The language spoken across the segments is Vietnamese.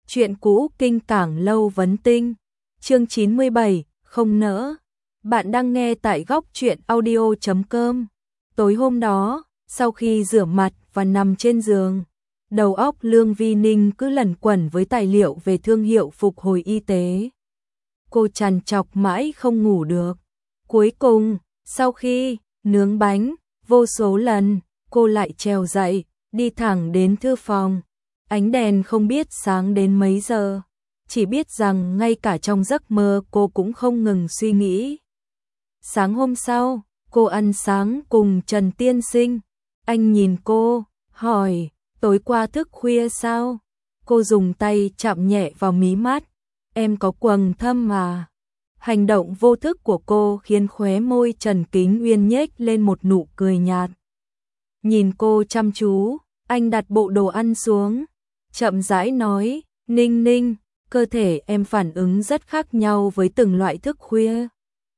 Chuyện cũ kinh cảng lâu vấn tinh. Chương 97, không nỡ. Bạn đang nghe tại góc truyện audio.com. Tối hôm đó, sau khi rửa mặt và nằm trên giường, đầu óc Lương Vi Ninh cứ lẩn quẩn với tài liệu về thương hiệu phục hồi y tế. Cô trằn trọc mãi không ngủ được. Cuối cùng, sau khi nướng bánh vô số lần, cô lại trèo dậy, đi thẳng đến thư phòng. Ánh đèn không biết sáng đến mấy giờ, chỉ biết rằng ngay cả trong giấc mơ cô cũng không ngừng suy nghĩ. Sáng hôm sau, cô ăn sáng cùng Trần Tiên Sinh. Anh nhìn cô, hỏi, tối qua thức khuya sao? Cô dùng tay chạm nhẹ vào mí mắt, em có quầng thâm mà. Hành động vô thức của cô khiến khóe môi Trần Kính Uyên nhếch lên một nụ cười nhạt. Nhìn cô chăm chú, anh đặt bộ đồ ăn xuống, chậm rãi nói, Ninh Ninh, cơ thể em phản ứng rất khác nhau với từng loại thức khuya.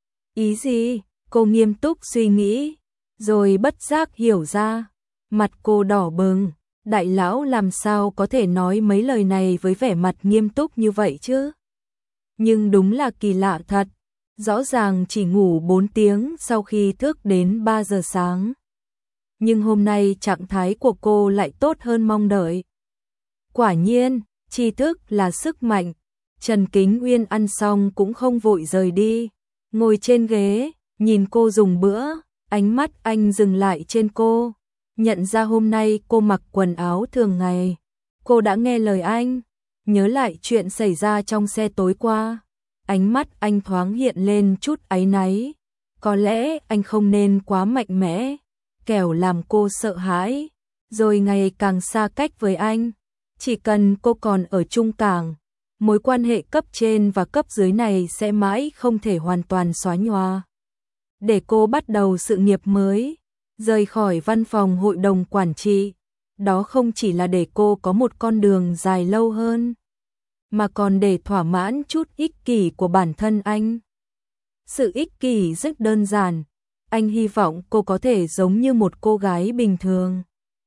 Ý gì? Cô nghiêm túc suy nghĩ, rồi bất giác hiểu ra. Mặt cô đỏ bừng, đại lão làm sao có thể nói mấy lời này với vẻ mặt nghiêm túc như vậy chứ? Nhưng đúng là kỳ lạ thật, rõ ràng chỉ ngủ 4 tiếng sau khi thức đến 3 giờ sáng. Nhưng hôm nay trạng thái của cô lại tốt hơn mong đợi. Quả nhiên, tri thức là sức mạnh. Trần Kính Uyên ăn xong cũng không vội rời đi. Ngồi trên ghế, nhìn cô dùng bữa, ánh mắt anh dừng lại trên cô. Nhận ra hôm nay cô mặc quần áo thường ngày. Cô đã nghe lời anh, nhớ lại chuyện xảy ra trong xe tối qua. Ánh mắt anh thoáng hiện lên chút áy náy. Có lẽ anh không nên quá mạnh mẽ, kẻo làm cô sợ hãi, rồi ngày càng xa cách với anh. Chỉ cần cô còn ở Trung Cảng, mối quan hệ cấp trên và cấp dưới này sẽ mãi không thể hoàn toàn xóa nhòa. Để cô bắt đầu sự nghiệp mới, rời khỏi văn phòng hội đồng quản trị, đó không chỉ là để cô có một con đường dài lâu hơn, mà còn để thỏa mãn chút ích kỷ của bản thân anh. Sự ích kỷ rất đơn giản, anh hy vọng cô có thể giống như một cô gái bình thường.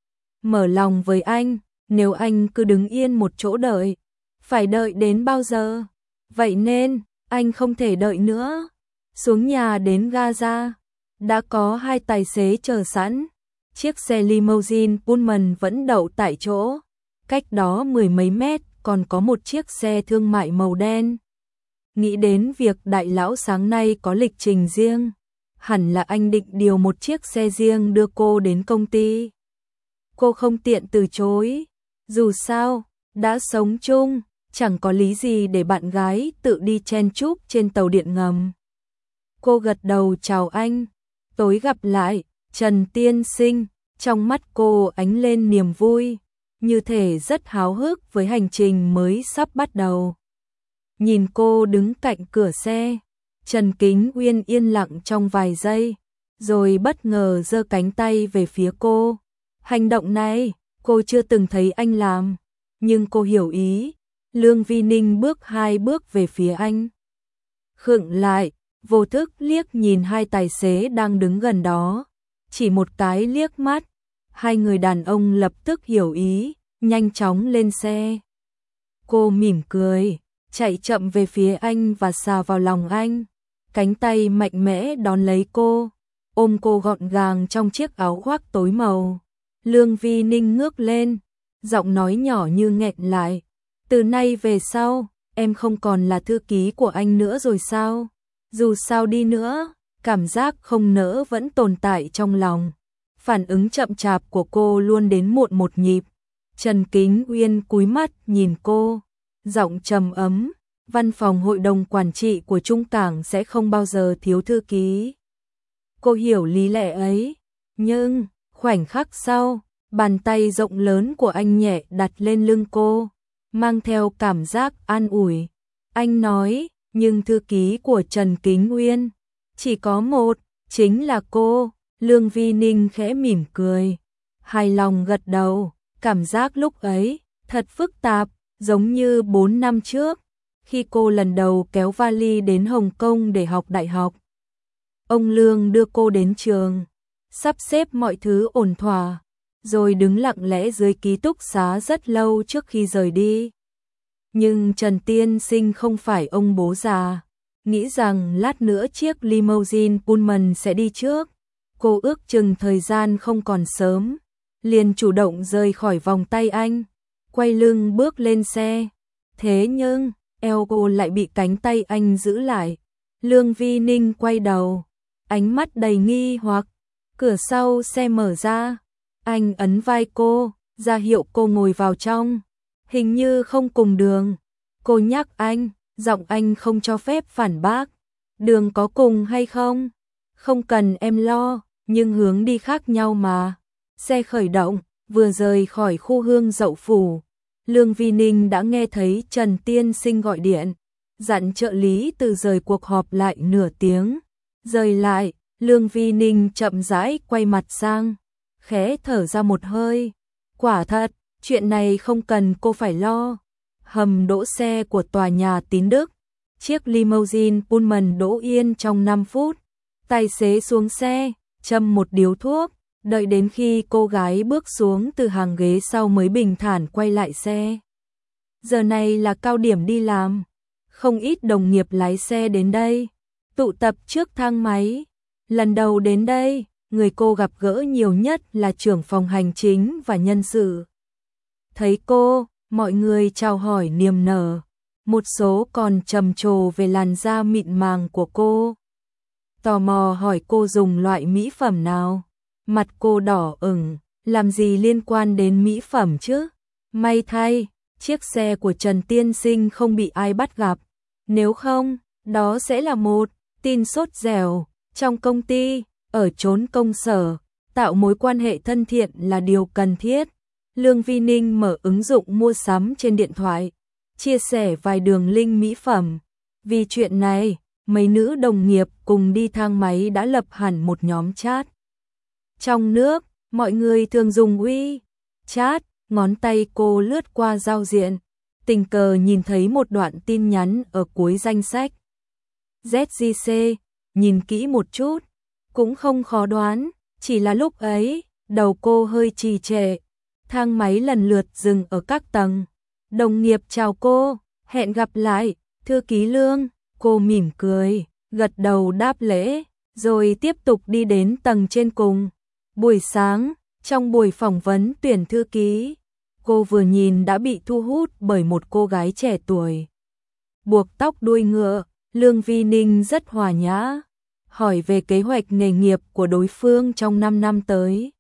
Mở lòng với anh. Nếu anh cứ đứng yên một chỗ đợi, phải đợi đến bao giờ? Vậy nên, anh không thể đợi nữa. Xuống nhà đến Gaza, đã có 2 tài xế chờ sẵn. Chiếc xe limousine Pullman vẫn đậu tại chỗ. Cách đó 10 mấy mét còn có một chiếc xe thương mại màu đen. Nghĩ đến việc đại lão sáng nay có lịch trình riêng, hẳn là anh định điều một chiếc xe riêng đưa cô đến công ty. Cô không tiện từ chối. Dù sao, đã sống chung, chẳng có lý gì để bạn gái tự đi chen chúc trên tàu điện ngầm. Cô gật đầu chào anh. Tối gặp lại, Trần Tiên Sinh. Trong mắt cô ánh lên niềm vui, như thể rất háo hức với hành trình mới sắp bắt đầu. Nhìn cô đứng cạnh cửa xe, Trần Kính Uyên yên lặng trong vài giây, rồi bất ngờ giơ cánh tay về phía cô. Hành động này cô chưa từng thấy anh làm, nhưng cô hiểu ý. Lương Vi Ninh bước 2 bước về phía anh. Khựng lại, vô thức liếc nhìn 2 tài xế đang đứng gần đó. Chỉ một cái liếc mắt, 2 người đàn ông lập tức hiểu ý, nhanh chóng lên xe. Cô mỉm cười, chạy chậm về phía anh và xà vào lòng anh. Cánh tay mạnh mẽ đón lấy cô, ôm cô gọn gàng trong chiếc áo khoác tối màu. Lương Vi Ninh ngước lên, giọng nói nhỏ như nghẹn lại. Từ nay về sau, em không còn là thư ký của anh nữa rồi sao? Dù sao đi nữa, cảm giác không nỡ vẫn tồn tại trong lòng. Phản ứng chậm chạp của cô luôn đến muộn một nhịp. Trần Kính Uyên cúi mắt nhìn cô, giọng trầm ấm. Văn phòng hội đồng quản trị của Trung Cảng sẽ không bao giờ thiếu thư ký. Cô hiểu lý lẽ ấy, nhưng khoảnh khắc sau, bàn tay rộng lớn của anh nhẹ đặt lên lưng cô, mang theo cảm giác an ủi. Anh nói, nhưng thư ký của Trần Kính Uyên chỉ có một, chính là cô. Lương Vi Ninh khẽ mỉm cười, hài lòng gật đầu. Cảm giác lúc ấy thật phức tạp, giống như 4 năm trước, khi cô lần đầu kéo vali đến Hồng Kông để học đại học. Ông Lương đưa cô đến trường, sắp xếp mọi thứ ổn thỏa, rồi đứng lặng lẽ dưới ký túc xá rất lâu trước khi rời đi. Nhưng Trần Tiên Sinh không phải ông bố già, nghĩ rằng lát nữa chiếc limousine Pullman sẽ đi trước. Cô ước chừng thời gian không còn sớm, liền chủ động rời khỏi vòng tay anh, quay lưng bước lên xe. Thế nhưng, eo cô lại bị cánh tay anh giữ lại. Lương Vi Ninh quay đầu, ánh mắt đầy nghi hoặc. Cửa sau xe mở ra, anh ấn vai cô, ra hiệu cô ngồi vào trong. Hình như không cùng đường. Cô nhắc anh, giọng anh không cho phép phản bác. Đường có cùng hay không? Không cần em lo, nhưng hướng đi khác nhau mà. Xe khởi động, vừa rời khỏi khu Hương Dậu Phủ. Lương Vi Ninh đã nghe thấy Trần Tiên Sinh gọi điện, dặn trợ lý từ rời cuộc họp lại nửa tiếng. Rời lại, Lương Vi Ninh chậm rãi quay mặt sang, khẽ thở ra một hơi. Quả thật, chuyện này không cần cô phải lo. Hầm đỗ xe của tòa nhà Tín Đức, chiếc limousine Pullman đỗ yên trong 5 phút. Tài xế xuống xe, châm một điếu thuốc, đợi đến khi cô gái bước xuống từ hàng ghế sau mới bình thản quay lại xe. Giờ này là cao điểm đi làm, không ít đồng nghiệp lái xe đến đây, tụ tập trước thang máy. Lần đầu đến đây, người cô gặp gỡ nhiều nhất là trưởng phòng hành chính và nhân sự. Thấy cô, mọi người chào hỏi niềm nở, một số còn trầm trồ về làn da mịn màng của cô. Tò mò hỏi cô dùng loại mỹ phẩm nào. Mặt cô đỏ ửng, làm gì liên quan đến mỹ phẩm chứ? May thay, chiếc xe của Trần Tiên Sinh không bị ai bắt gặp. Nếu không, đó sẽ là một tin sốt dẻo. Trong công ty, ở chốn công sở, tạo mối quan hệ thân thiện là điều cần thiết. Lương Vi Ninh mở ứng dụng mua sắm trên điện thoại, chia sẻ vài đường link mỹ phẩm. Vì chuyện này, mấy nữ đồng nghiệp cùng đi thang máy đã lập hẳn một nhóm chat. Trong nước, mọi người thường dùng WeChat, ngón tay cô lướt qua giao diện, tình cờ nhìn thấy một đoạn tin nhắn ở cuối danh sách. ZGC, nhìn kỹ một chút, cũng không khó đoán, chỉ là lúc ấy, đầu cô hơi trì trệ. Thang máy lần lượt dừng ở các tầng. Đồng nghiệp chào cô, hẹn gặp lại, thư ký Lương. Cô mỉm cười, gật đầu đáp lễ, rồi tiếp tục đi đến tầng trên cùng. Buổi sáng, trong buổi phỏng vấn tuyển thư ký, cô vừa nhìn đã bị thu hút bởi một cô gái trẻ tuổi. Buộc tóc đuôi ngựa, Lương Vi Ninh rất hòa nhã, hỏi về kế hoạch nghề nghiệp của đối phương trong 5 năm tới.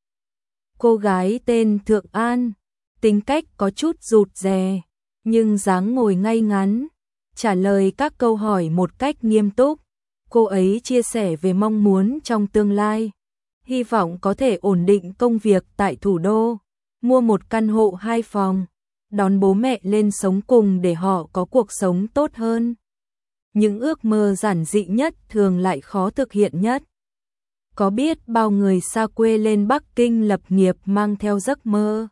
Cô gái tên Thượng An, tính cách có chút rụt rè, nhưng dáng ngồi ngay ngắn, trả lời các câu hỏi một cách nghiêm túc. Cô ấy chia sẻ về mong muốn trong tương lai, hy vọng có thể ổn định công việc tại thủ đô, mua một căn hộ 2 phòng, đón bố mẹ lên sống cùng để họ có cuộc sống tốt hơn. Những ước mơ giản dị nhất thường lại khó thực hiện nhất. Có biết bao người xa quê lên Bắc Kinh lập nghiệp mang theo giấc mơ.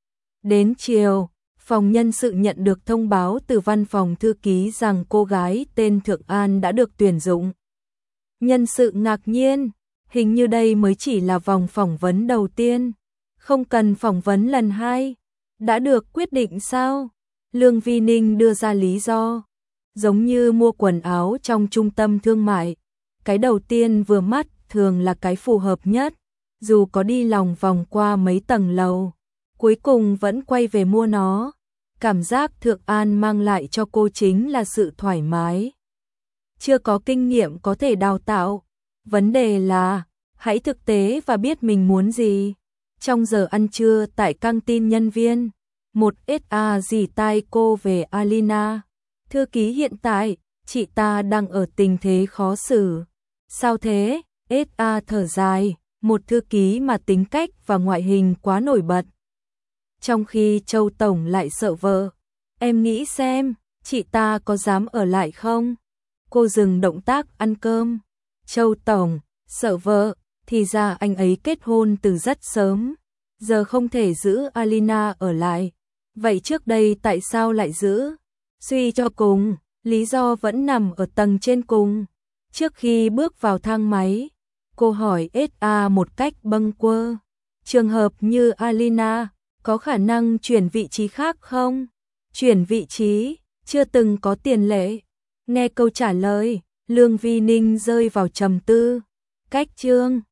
Đến chiều, phòng nhân sự nhận được thông báo từ văn phòng thư ký rằng cô gái tên Thượng An đã được tuyển dụng. Nhân sự ngạc nhiên, hình như đây mới chỉ là vòng phỏng vấn đầu tiên, không cần phỏng vấn lần 2. Đã được quyết định sao? Lương Vi Ninh đưa ra lý do, giống như mua quần áo trong trung tâm thương mại, cái đầu tiên vừa mắt thường là cái phù hợp nhất, dù có đi lòng vòng qua mấy tầng lầu, cuối cùng vẫn quay về mua nó. Cảm giác Thượng An mang lại cho cô chính là sự thoải mái. Chưa có kinh nghiệm có thể đào tạo, vấn đề là hãy thực tế và biết mình muốn gì. Trong giờ ăn trưa tại căng tin nhân viên, một SA dì tai cô về Alina. Thư ký hiện tại, chị ta đang ở tình thế khó xử. Sao thế? SA thở dài, một thư ký mà tính cách và ngoại hình quá nổi bật. Trong khi Châu Tổng lại sợ vợ. Em nghĩ xem, chị ta có dám ở lại không? Cô dừng động tác ăn cơm. Châu Tổng, sợ vợ, thì ra anh ấy kết hôn từ rất sớm. Giờ không thể giữ Alina ở lại. Vậy trước đây tại sao lại giữ? Suy cho cùng, lý do vẫn nằm ở tầng trên cùng. Trước khi bước vào thang máy, cô hỏi SA một cách bâng quơ. Trường hợp như Alina, có khả năng chuyển vị trí khác không? Chuyển vị trí, chưa từng có tiền lệ. Nghe câu trả lời, Lương Vi Ninh rơi vào trầm tư. Cách chương